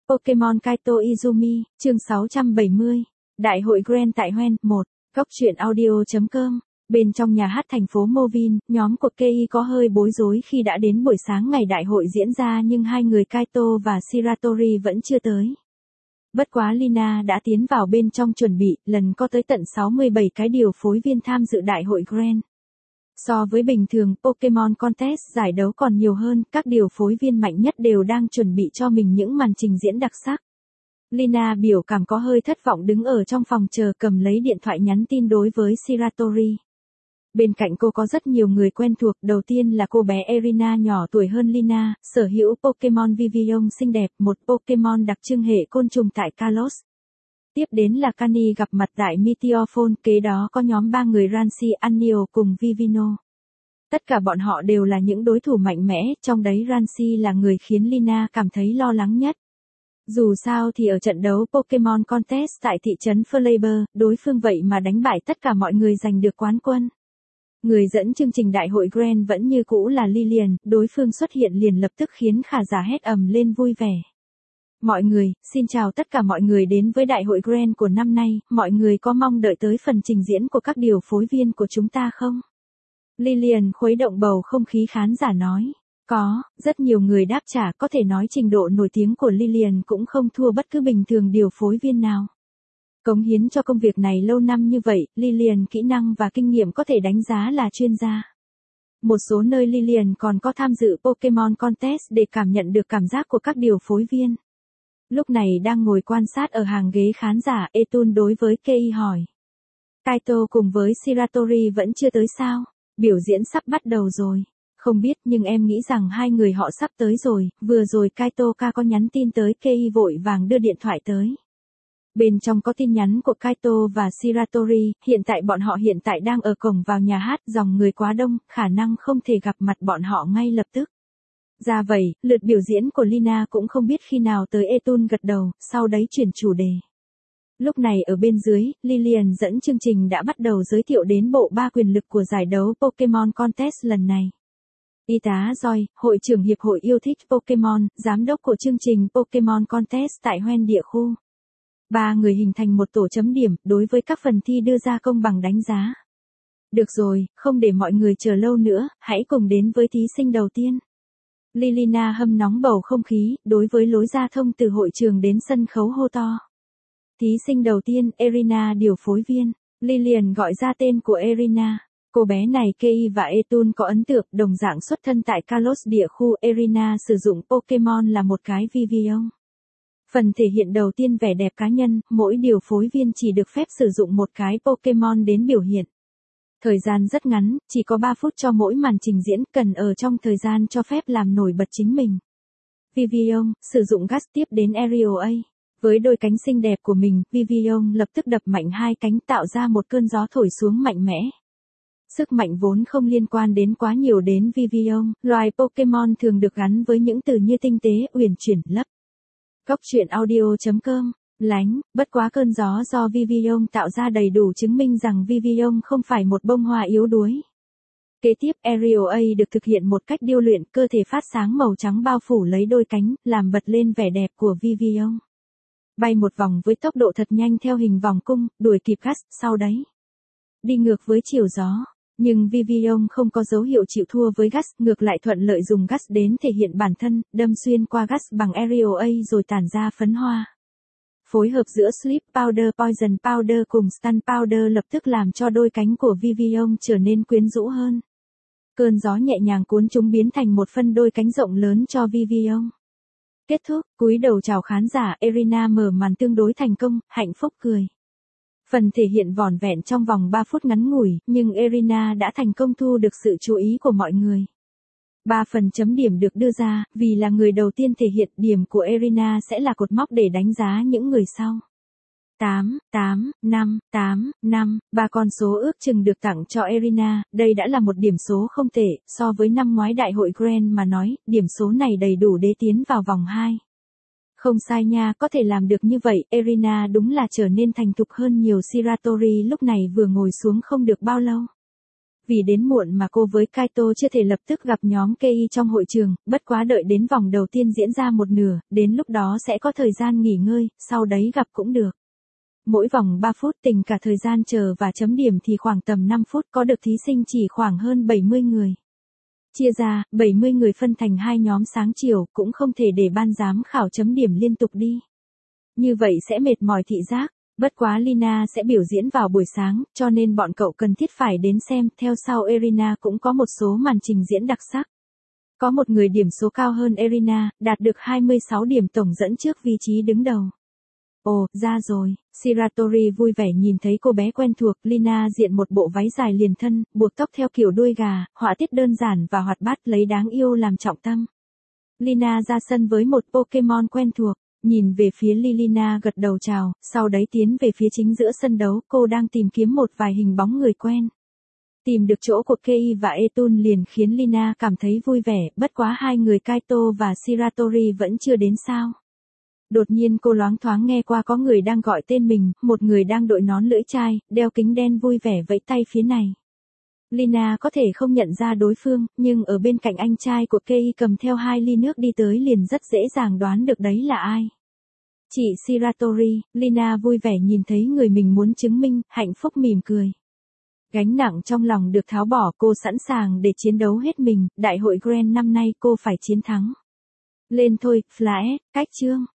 Pokemon Kaito Izumi, chương 670. Đại hội Grand tại Hoenn 1. Góc truyện audio.com. Bên trong nhà hát thành phố Movin, nhóm của Kei có hơi bối rối khi đã đến buổi sáng ngày đại hội diễn ra nhưng hai người Kaito và Shiratori vẫn chưa tới. Bất quá Lina đã tiến vào bên trong chuẩn bị, lần có tới tận 67 cái điều phối viên tham dự đại hội Grand. So với bình thường, Pokemon Contest giải đấu còn nhiều hơn, các điều phối viên mạnh nhất đều đang chuẩn bị cho mình những màn trình diễn đặc sắc. Lina biểu cảm có hơi thất vọng đứng ở trong phòng chờ cầm lấy điện thoại nhắn tin đối với Shiratori. Bên cạnh cô có rất nhiều người quen thuộc, đầu tiên là cô bé Erina nhỏ tuổi hơn Lina, sở hữu Pokemon Vivillon xinh đẹp, một Pokemon đặc trưng hệ côn trùng tại Kalos. Tiếp đến là Kani gặp mặt tại Meteorphone, kế đó có nhóm 3 người Rancy, Anio cùng Vivino. Tất cả bọn họ đều là những đối thủ mạnh mẽ, trong đấy Rancy là người khiến Lina cảm thấy lo lắng nhất. Dù sao thì ở trận đấu Pokemon Contest tại thị trấn Flavor, đối phương vậy mà đánh bại tất cả mọi người giành được quán quân. Người dẫn chương trình đại hội Grand vẫn như cũ là Lillian, đối phương xuất hiện liền lập tức khiến khán giả hét ầm lên vui vẻ. Mọi người, xin chào tất cả mọi người đến với đại hội Grand của năm nay, mọi người có mong đợi tới phần trình diễn của các điều phối viên của chúng ta không? Lillian khuấy động bầu không khí khán giả nói. Có, rất nhiều người đáp trả, có thể nói trình độ nổi tiếng của Lillian cũng không thua bất cứ bình thường điều phối viên nào. Cống hiến cho công việc này lâu năm như vậy, Lillian kỹ năng và kinh nghiệm có thể đánh giá là chuyên gia. Một số nơi Lillian còn có tham dự Pokemon Contest để cảm nhận được cảm giác của các điều phối viên. Lúc này đang ngồi quan sát ở hàng ghế khán giả, Etun đối với Kei hỏi. Kaito cùng với Shiratori vẫn chưa tới sao? Biểu diễn sắp bắt đầu rồi. Không biết nhưng em nghĩ rằng hai người họ sắp tới rồi, vừa rồi Kaito-ka có nhắn tin tới Kei vội vàng đưa điện thoại tới. Bên trong có tin nhắn của Kaito và Shiratori, hiện tại bọn họ hiện tại đang ở cổng vào nhà hát, dòng người quá đông, khả năng không thể gặp mặt bọn họ ngay lập tức. Ra vậy, lượt biểu diễn của Lina cũng không biết khi nào tới. Etun gật đầu, sau đấy chuyển chủ đề. Lúc này ở bên dưới, Lillian dẫn chương trình đã bắt đầu giới thiệu đến bộ ba quyền lực của giải đấu Pokemon Contest lần này. Y tá Joy, hội trưởng hiệp hội yêu thích Pokemon, giám đốc của chương trình Pokemon Contest tại Hoenn địa khu. Ba người hình thành một tổ chấm điểm, đối với các phần thi đưa ra công bằng đánh giá. Được rồi, không để mọi người chờ lâu nữa, hãy cùng đến với thí sinh đầu tiên. Lilina hâm nóng bầu không khí, đối với lối ra thông từ hội trường đến sân khấu hô to. Thí sinh đầu tiên, Erina điều phối viên. Lillian gọi ra tên của Erina. Cô bé này Kei và Etun có ấn tượng, đồng dạng xuất thân tại Kalos địa khu. Erina sử dụng Pokemon là một cái Vivillon. Phần thể hiện đầu tiên vẻ đẹp cá nhân, mỗi điều phối viên chỉ được phép sử dụng một cái Pokemon đến biểu hiện. Thời gian rất ngắn, chỉ có 3 phút cho mỗi màn trình diễn, cần ở trong thời gian cho phép làm nổi bật chính mình. Vivillon, sử dụng gas tiếp đến Aerial A. Với đôi cánh xinh đẹp của mình, Vivillon lập tức đập mạnh hai cánh tạo ra một cơn gió thổi xuống mạnh mẽ. Sức mạnh vốn không liên quan đến quá nhiều đến Vivillon, loài Pokemon thường được gắn với những từ như tinh tế, uyển chuyển, lấp. Góc truyện audio.com. Lánh, bất quá cơn gió do Vivillon tạo ra đầy đủ chứng minh rằng Vivillon không phải một bông hoa yếu đuối. Kế tiếp, Aerial A được thực hiện một cách điêu luyện, cơ thể phát sáng màu trắng bao phủ lấy đôi cánh, làm bật lên vẻ đẹp của Vivillon. Bay một vòng với tốc độ thật nhanh theo hình vòng cung, đuổi kịp gas, sau đấy đi ngược với chiều gió. Nhưng Vivillon không có dấu hiệu chịu thua với gas, ngược lại thuận lợi dùng gas đến thể hiện bản thân, đâm xuyên qua gas bằng Aerial A rồi tản ra phấn hoa. Phối hợp giữa Sleep Powder, Poison Powder cùng Stun Powder lập tức làm cho đôi cánh của Vivillon trở nên quyến rũ hơn. Cơn gió nhẹ nhàng cuốn chúng biến thành một phân đôi cánh rộng lớn cho Vivillon. Kết thúc, cúi đầu chào khán giả, Erina mở màn tương đối thành công, hạnh phúc cười. Phần thể hiện vỏn vẹn trong vòng 3 phút ngắn ngủi, nhưng Erina đã thành công thu được sự chú ý của mọi người. 3 phần chấm điểm được đưa ra, vì là người đầu tiên thể hiện, điểm của Erina sẽ là cột mốc để đánh giá những người sau. 8, 8, 5, 8, 5, 3 con số ước chừng được tặng cho Erina, đây đã là một điểm số không tệ, so với năm ngoái đại hội Grand mà nói, điểm số này đầy đủ để tiến vào vòng 2. Không sai nha, có thể làm được như vậy, Erina đúng là trở nên thành thục hơn nhiều. Shiratori lúc này vừa ngồi xuống không được bao lâu. Vì đến muộn mà cô với Kaito chưa thể lập tức gặp nhóm Kei trong hội trường, bất quá đợi đến vòng đầu tiên diễn ra một nửa, đến lúc đó sẽ có thời gian nghỉ ngơi, sau đấy gặp cũng được. Mỗi vòng 3 phút tính cả thời gian chờ và chấm điểm thì khoảng tầm 5 phút, có được thí sinh chỉ khoảng hơn 70 người. Chia ra, 70 người phân thành hai nhóm sáng chiều, cũng không thể để ban giám khảo chấm điểm liên tục đi. Như vậy sẽ mệt mỏi thị giác. Bất quá Lina sẽ biểu diễn vào buổi sáng, cho nên bọn cậu cần thiết phải đến xem. Theo sau Erina cũng có một số màn trình diễn đặc sắc. Có một người điểm số cao hơn Erina, đạt được 26 điểm tổng dẫn trước vị trí đứng đầu. Ồ, ra rồi. Shiratori vui vẻ nhìn thấy cô bé quen thuộc. Lina diện một bộ váy dài liền thân, buộc tóc theo kiểu đuôi gà, họa tiết đơn giản và hoạt bát, lấy đáng yêu làm trọng tâm. Lina ra sân với một Pokemon quen thuộc. Nhìn về phía Lilina gật đầu chào, sau đấy tiến về phía chính giữa sân đấu, cô đang tìm kiếm một vài hình bóng người quen. Tìm được chỗ của Kei và Etun liền khiến Lina cảm thấy vui vẻ, bất quá hai người Kaito và Shiratori vẫn chưa đến sao. Đột nhiên cô loáng thoáng nghe qua có người đang gọi tên mình, một người đang đội nón lưỡi chai, đeo kính đen vui vẻ vẫy tay phía này. Lina có thể không nhận ra đối phương, nhưng ở bên cạnh anh trai của Kei cầm theo 2 ly nước đi tới liền rất dễ dàng đoán được đấy là ai. Chị Shiratori. Lina vui vẻ nhìn thấy người mình muốn chứng minh, hạnh phúc mỉm cười. Gánh nặng trong lòng được tháo bỏ, cô sẵn sàng để chiến đấu hết mình, đại hội Grand năm nay cô phải chiến thắng. Lên thôi, Flash, cách chương.